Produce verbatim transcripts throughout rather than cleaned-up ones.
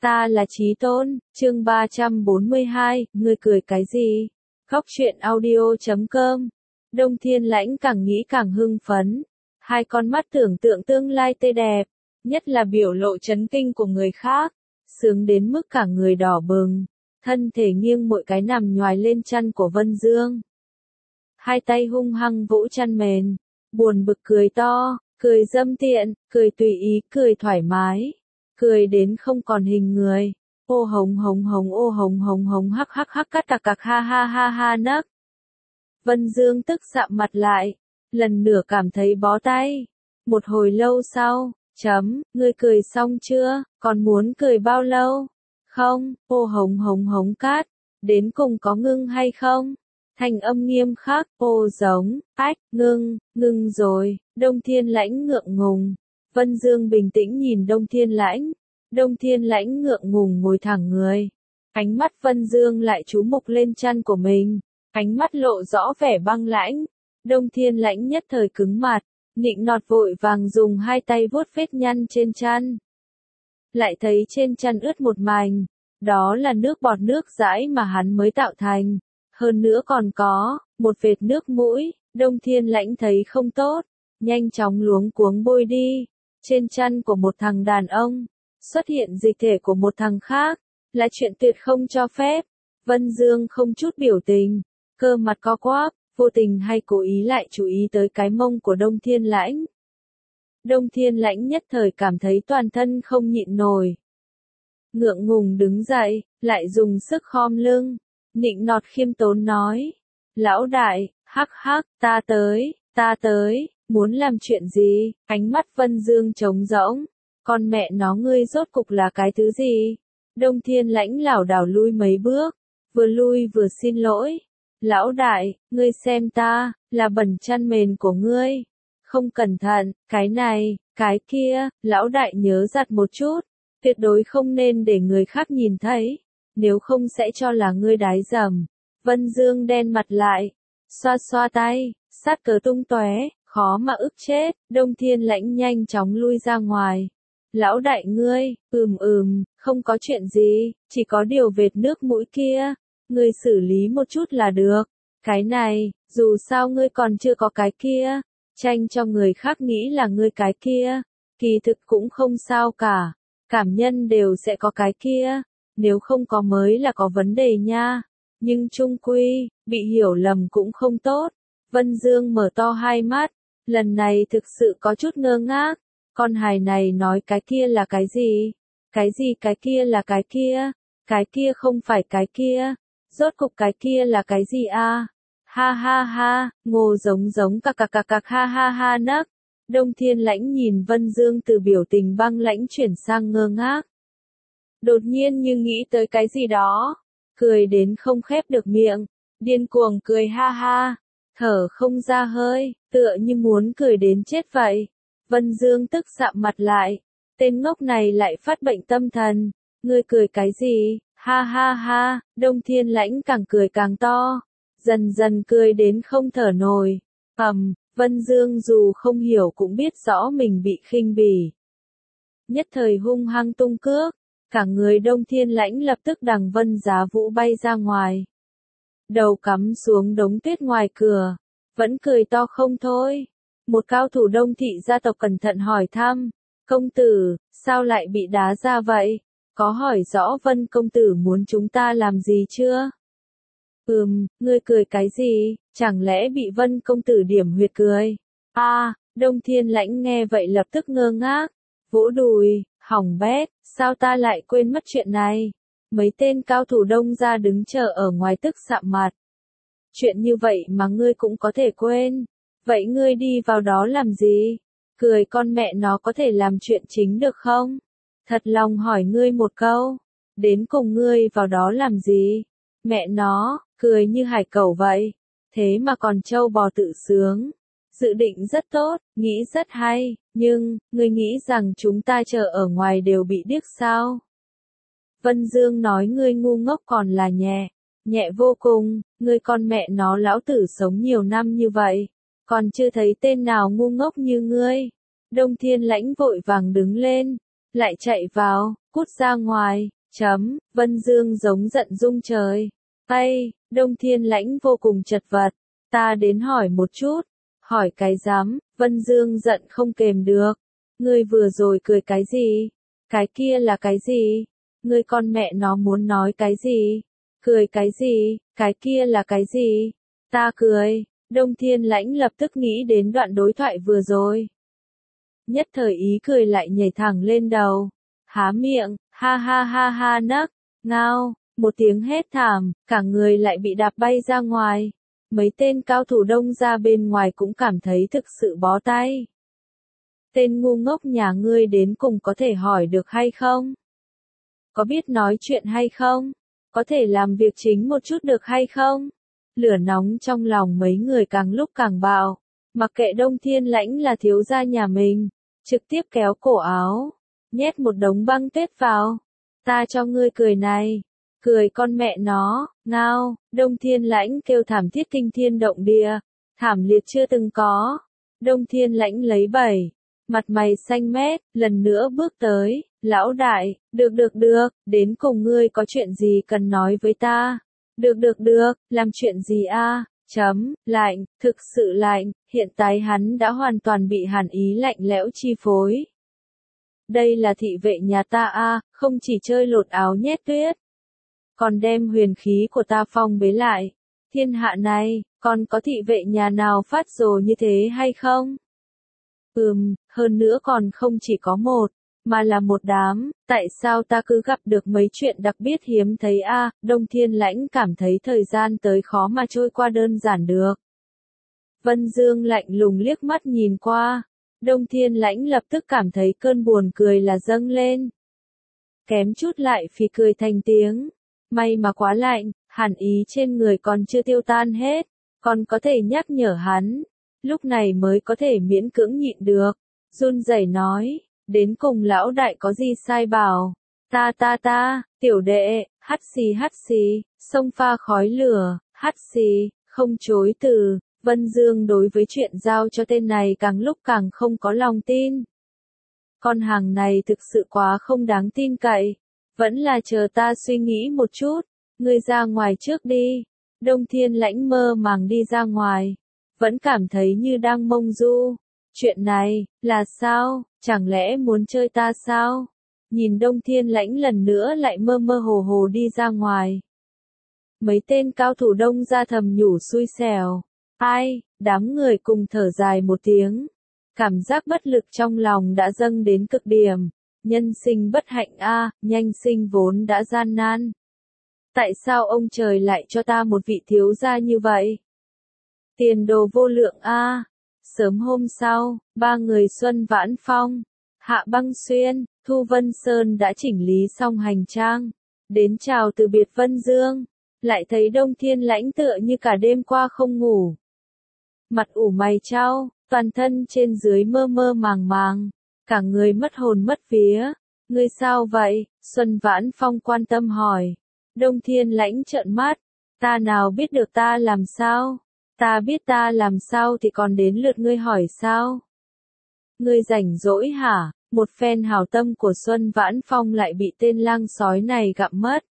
Ta là Chí Tôn, chương ba trăm bốn mươi hai, ngươi cười cái gì? Góc truyện audio chấm com. Đông Thiên Lãnh càng nghĩ càng hưng phấn. Hai con mắt tưởng tượng tương lai tươi đẹp, nhất là biểu lộ chấn kinh của người khác, sướng đến mức cả người đỏ bừng, thân thể nghiêng mỗi cái nằm nhoài lên chăn của Vân Dương. Hai tay hung hăng vỗ chăn mền, buồn bực cười to, cười dâm tiện, cười tùy ý, cười thoải mái, cười đến không còn hình người. Ô hồng hồng hồng ô hồng hồng hồng hắc hắc hắc cắt cạc cạc ha ha ha ha nấc. Vân Dương tức sạm mặt lại, lần nữa cảm thấy bó tay. Một hồi lâu sau, chấm, ngươi cười xong chưa, còn muốn cười bao lâu? Không, ô hồng hồng hồng cát, đến cùng có ngưng hay không? Thành âm nghiêm khắc, ô giống, ách, ngưng, ngưng rồi. Đông Thiên Lãnh ngượng ngùng. Vân Dương bình tĩnh nhìn Đông Thiên Lãnh. Đông Thiên Lãnh ngượng ngùng ngồi thẳng người. Ánh mắt Vân Dương lại chú mục lên chăn của mình. Ánh mắt lộ rõ vẻ băng lãnh. Đông Thiên Lãnh nhất thời cứng mặt, nịnh nọt vội vàng dùng hai tay vuốt vết nhăn trên chăn. Lại thấy trên chăn ướt một mảnh. Đó là nước bọt nước dãi mà hắn mới tạo thành. Hơn nữa còn có một vệt nước mũi. Đông Thiên Lãnh thấy không tốt, nhanh chóng luống cuống bôi đi. Trên chăn của một thằng đàn ông xuất hiện dịch thể của một thằng khác, là chuyện tuyệt không cho phép. Vân Dương không chút biểu tình, cơ mặt co quắp, vô tình hay cố ý lại chú ý tới cái mông của Đông Thiên Lãnh. Đông Thiên Lãnh nhất thời cảm thấy toàn thân không nhịn nổi. Ngượng ngùng đứng dậy, lại dùng sức khom lưng, nịnh nọt khiêm tốn nói. Lão đại, hắc hắc, ta tới, ta tới, muốn làm chuyện gì? Ánh mắt Vân Dương trống rỗng. Con mẹ nó ngươi rốt cục là cái thứ gì? Đông Thiên Lãnh lảo đảo lui mấy bước, vừa lui vừa xin lỗi. Lão đại, ngươi xem ta, là bẩn chăn mền của ngươi. Không cẩn thận, cái này, cái kia, lão đại nhớ giặt một chút. Tuyệt đối không nên để người khác nhìn thấy, nếu không sẽ cho là ngươi đái dầm. Vân Dương đen mặt lại, xoa xoa tay, sát cờ tung tóe, khó mà ức chết. Đông Thiên Lãnh nhanh chóng lui ra ngoài. Lão đại ngươi, ừm ừm, không có chuyện gì, chỉ có điều vệt nước mũi kia, ngươi xử lý một chút là được. Cái này, dù sao ngươi còn chưa có cái kia, tranh cho người khác nghĩ là ngươi cái kia, kỳ thực cũng không sao cả, cảm nhân đều sẽ có cái kia, nếu không có mới là có vấn đề nha. Nhưng chung quy, bị hiểu lầm cũng không tốt. Vân Dương mở to hai mắt, lần này thực sự có chút ngơ ngác. Con hài này nói cái kia là cái gì? Cái gì cái kia là cái kia? Cái kia không phải cái kia. Rốt cục cái kia là cái gì a? Ha ha ha, ngô giống giống cạc cạc cạc cạc ha ha ha nấc. Đông Thiên Lãnh nhìn Vân Dương từ biểu tình băng lãnh chuyển sang ngơ ngác. Đột nhiên như nghĩ tới cái gì đó, cười đến không khép được miệng, điên cuồng cười ha ha, thở không ra hơi, tựa như muốn cười đến chết vậy. Vân Dương tức sạm mặt lại, tên ngốc này lại phát bệnh tâm thần, ngươi cười cái gì, ha ha ha. Đông Thiên Lãnh càng cười càng to, dần dần cười đến không thở nổi. Ầm, Vân Dương dù không hiểu cũng biết rõ mình bị khinh bỉ. Nhất thời hung hăng tung cước, cả người Đông Thiên Lãnh lập tức đằng Vân Giá Vũ bay ra ngoài. Đầu cắm xuống đống tuyết ngoài cửa, vẫn cười to không thôi. Một cao thủ Đông thị gia tộc cẩn thận hỏi thăm, công tử, sao lại bị đá ra vậy? Có hỏi rõ Vân công tử muốn chúng ta làm gì chưa? Ừm, ngươi cười cái gì, chẳng lẽ bị Vân công tử điểm huyệt cười? A, à, Đông Thiên Lãnh nghe vậy lập tức ngơ ngác, vỗ đùi, hỏng bét, sao ta lại quên mất chuyện này? Mấy tên cao thủ Đông gia đứng chờ ở ngoài tức sạm mặt. Chuyện như vậy mà ngươi cũng có thể quên? Vậy ngươi đi vào đó làm gì? Cười con mẹ nó có thể làm chuyện chính được không? Thật lòng hỏi ngươi một câu, đến cùng ngươi vào đó làm gì? Mẹ nó, cười như hải cẩu vậy, thế mà còn trâu bò tự sướng. Dự định rất tốt, nghĩ rất hay, nhưng, ngươi nghĩ rằng chúng ta chờ ở ngoài đều bị điếc sao? Vân Dương nói ngươi ngu ngốc còn là nhẹ, nhẹ vô cùng, ngươi con mẹ nó lão tử sống nhiều năm như vậy, còn chưa thấy tên nào ngu ngốc như ngươi. Đông Thiên Lãnh vội vàng đứng lên, lại chạy vào, cút ra ngoài, chấm, Vân Dương giống giận rung trời. Ây, Đông Thiên Lãnh vô cùng chật vật, ta đến hỏi một chút, hỏi cái dám, Vân Dương giận không kềm được, ngươi vừa rồi cười cái gì, cái kia là cái gì, ngươi con mẹ nó muốn nói cái gì, cười cái gì, cái kia là cái gì, ta cười, Đông Thiên Lãnh lập tức nghĩ đến đoạn đối thoại vừa rồi. Nhất thời ý cười lại nhảy thẳng lên đầu, há miệng, ha ha ha ha nấc, ngao, một tiếng hét thảm, cả người lại bị đạp bay ra ngoài. Mấy tên cao thủ Đông ra bên ngoài cũng cảm thấy thực sự bó tay. Tên ngu ngốc nhà ngươi đến cùng có thể hỏi được hay không? Có biết nói chuyện hay không? Có thể làm việc chính một chút được hay không? Lửa nóng trong lòng mấy người càng lúc càng bạo. Mặc kệ Đông Thiên Lãnh là thiếu gia nhà mình, trực tiếp kéo cổ áo, nhét một đống băng tuyết vào. Ta cho ngươi cười này, cười con mẹ nó, ngao, Đông Thiên Lãnh kêu thảm thiết kinh thiên động địa, thảm liệt chưa từng có. Đông Thiên Lãnh lấy bảy, mặt mày xanh mét, lần nữa bước tới, lão đại, được được được, đến cùng ngươi có chuyện gì cần nói với ta? Được được được, làm chuyện gì a? Chấm, lạnh, thực sự lạnh, hiện tại hắn đã hoàn toàn bị hàn ý lạnh lẽo chi phối. Đây là thị vệ nhà ta a, không chỉ chơi lột áo nhét tuyết, còn đem huyền khí của ta phong bế lại. Thiên hạ này, còn có thị vệ nhà nào phát rồ như thế hay không? Ừm, hơn nữa còn không chỉ có một, mà là một đám, tại sao ta cứ gặp được mấy chuyện đặc biệt hiếm thấy a? Đông Thiên Lãnh cảm thấy thời gian tới khó mà trôi qua đơn giản được. Vân Dương lạnh lùng liếc mắt nhìn qua, Đông Thiên Lãnh lập tức cảm thấy cơn buồn cười là dâng lên. Kém chút lại phì cười thành tiếng, may mà quá lạnh, hàn ý trên người còn chưa tiêu tan hết, còn có thể nhắc nhở hắn, lúc này mới có thể miễn cưỡng nhịn được, run rẩy nói. Đến cùng lão đại có gì sai bảo, ta ta ta, tiểu đệ, hắt xì hắt xì, sông pha khói lửa, hắt xì, không chối từ, Vân Dương đối với chuyện giao cho tên này càng lúc càng không có lòng tin. Con hàng này thực sự quá không đáng tin cậy, vẫn là chờ ta suy nghĩ một chút, ngươi ra ngoài trước đi. Đông Thiên Lãnh mơ màng đi ra ngoài, vẫn cảm thấy như đang mông du. Chuyện này, là sao, chẳng lẽ muốn chơi ta sao? Nhìn Đông Thiên Lãnh lần nữa lại mơ mơ hồ hồ đi ra ngoài. Mấy tên cao thủ Đông ra thầm nhủ xui xẻo. Ai, đám người cùng thở dài một tiếng. Cảm giác bất lực trong lòng đã dâng đến cực điểm. Nhân sinh bất hạnh a, nhanh sinh vốn đã gian nan. Tại sao ông trời lại cho ta một vị thiếu gia như vậy? Tiền đồ vô lượng a. Sớm hôm sau, ba người Xuân Vãn Phong, Hạ Băng Xuyên, Thu Vân Sơn đã chỉnh lý xong hành trang, đến chào từ biệt Vân Dương, lại thấy Đông Thiên Lãnh tựa như cả đêm qua không ngủ. Mặt ủ mày chau, toàn thân trên dưới mơ mơ màng màng, cả người mất hồn mất vía. Ngươi sao vậy? Xuân Vãn Phong quan tâm hỏi. Đông Thiên Lãnh trợn mắt, ta nào biết được ta làm sao? Ta biết ta làm sao thì còn đến lượt ngươi hỏi sao? Ngươi rảnh rỗi hả? Một phen hảo tâm của Xuân Vãn Phong lại bị tên lang sói này gặm mất.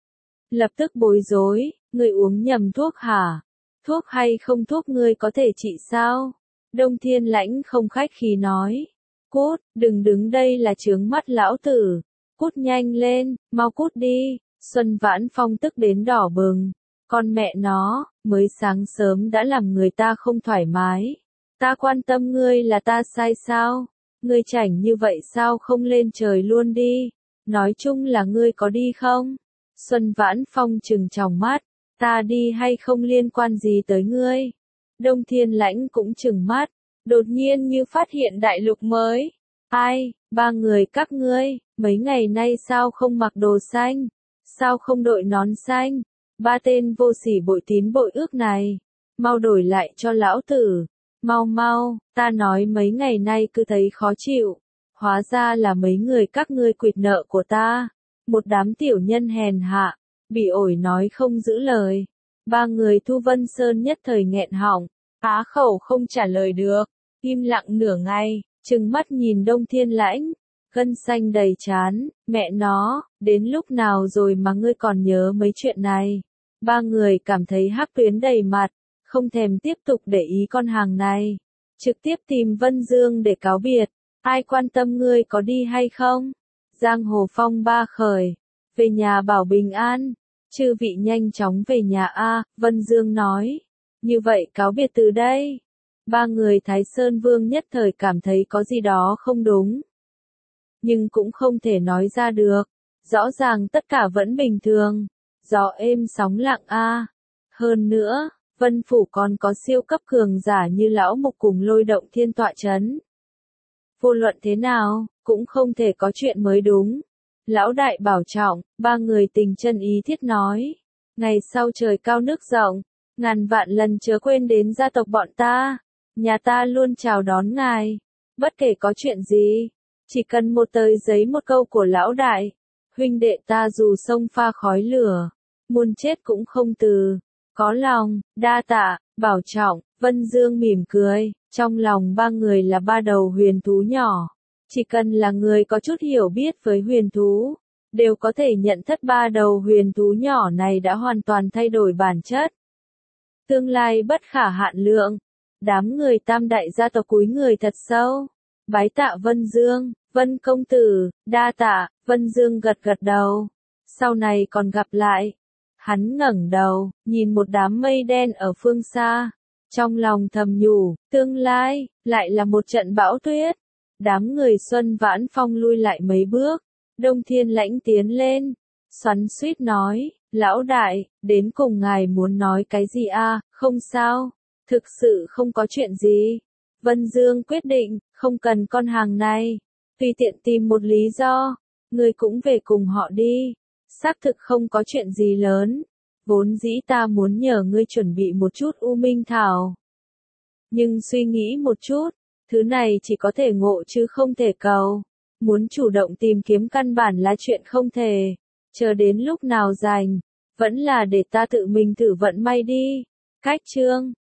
Lập tức bối rối, ngươi uống nhầm thuốc hả? Thuốc hay không thuốc ngươi có thể trị sao? Đông Thiên Lãnh không khách khí nói. Cút, đừng đứng đây là chướng mắt lão tử. Cút nhanh lên, mau cút đi. Xuân Vãn Phong tức đến đỏ bừng. Con mẹ nó, mới sáng sớm đã làm người ta không thoải mái. Ta quan tâm ngươi là ta sai sao? Ngươi chảnh như vậy sao không lên trời luôn đi? Nói chung là ngươi có đi không? Xuân Vãn Phong trừng tròng mắt. Ta đi hay không liên quan gì tới ngươi? Đông Thiên Lãnh cũng trừng mắt. Đột nhiên như phát hiện đại lục mới. Ai, ba người các ngươi, mấy ngày nay sao không mặc đồ xanh? Sao không đội nón xanh? Ba tên vô sỉ bội tín bội ước này, mau đổi lại cho lão tử, mau mau, ta nói mấy ngày nay cứ thấy khó chịu, hóa ra là mấy người các ngươi quỵt nợ của ta, một đám tiểu nhân hèn hạ, bị ổi nói không giữ lời. Ba người Thu Vân Sơn nhất thời nghẹn họng, á khẩu không trả lời được, im lặng nửa ngày, trừng mắt nhìn Đông Thiên Lãnh, Gân xanh đầy trán, mẹ nó, đến lúc nào rồi mà ngươi còn nhớ mấy chuyện này. Ba người cảm thấy hắc tuyến đầy mặt, không thèm tiếp tục để ý con hàng này. Trực tiếp tìm Vân Dương để cáo biệt, ai quan tâm ngươi có đi hay không? Giang hồ phong ba khởi, về nhà bảo bình an, chư vị nhanh chóng về nhà a, Vân Dương nói. Như vậy cáo biệt từ đây. Ba người Thái Sơn Vương nhất thời cảm thấy có gì đó không đúng. Nhưng cũng không thể nói ra được. Rõ ràng tất cả vẫn bình thường. Gió êm sóng lặng a. Hơn nữa, Vân Phủ còn có siêu cấp cường giả như Lão Mục cùng Lôi Động Thiên tọa chấn. Vô luận thế nào, cũng không thể có chuyện mới đúng. Lão đại bảo trọng, ba người tình chân ý thiết nói. Ngày sau trời cao nước rộng, ngàn vạn lần chớ quên đến gia tộc bọn ta. Nhà ta luôn chào đón ngài. Bất kể có chuyện gì, chỉ cần một tờ giấy một câu của lão đại. Huynh đệ ta dù sông pha khói lửa, muôn chết cũng không từ. Có lòng, đa tạ, bảo trọng, Vân Dương mỉm cười. Trong lòng ba người là ba đầu huyền thú nhỏ. Chỉ cần là người có chút hiểu biết với huyền thú, đều có thể nhận thất ba đầu huyền thú nhỏ này đã hoàn toàn thay đổi bản chất. Tương lai bất khả hạn lượng. Đám người tam đại gia tộc cúi người thật sâu. Bái tạ Vân Dương, Vân công tử, đa tạ, Vân Dương gật gật đầu. Sau này còn gặp lại. Hắn ngẩng đầu, nhìn một đám mây đen ở phương xa. Trong lòng thầm nhủ, tương lai, lại là một trận bão tuyết. Đám người Xuân Vãn Phong lui lại mấy bước. Đông Thiên Lãnh tiến lên. Xoắn xuýt nói, lão đại, đến cùng ngài muốn nói cái gì a? Không sao. Thực sự không có chuyện gì. Vân Dương quyết định, không cần con hàng này. Tùy tiện tìm một lý do. Người cũng về cùng họ đi. Xác thực không có chuyện gì lớn. Vốn dĩ ta muốn nhờ ngươi chuẩn bị một chút U Minh Thảo. Nhưng suy nghĩ một chút. Thứ này chỉ có thể ngộ chứ không thể cầu. Muốn chủ động tìm kiếm căn bản là chuyện không thể. Chờ đến lúc nào rảnh. Vẫn là để ta tự mình thử vận may đi. Cách chương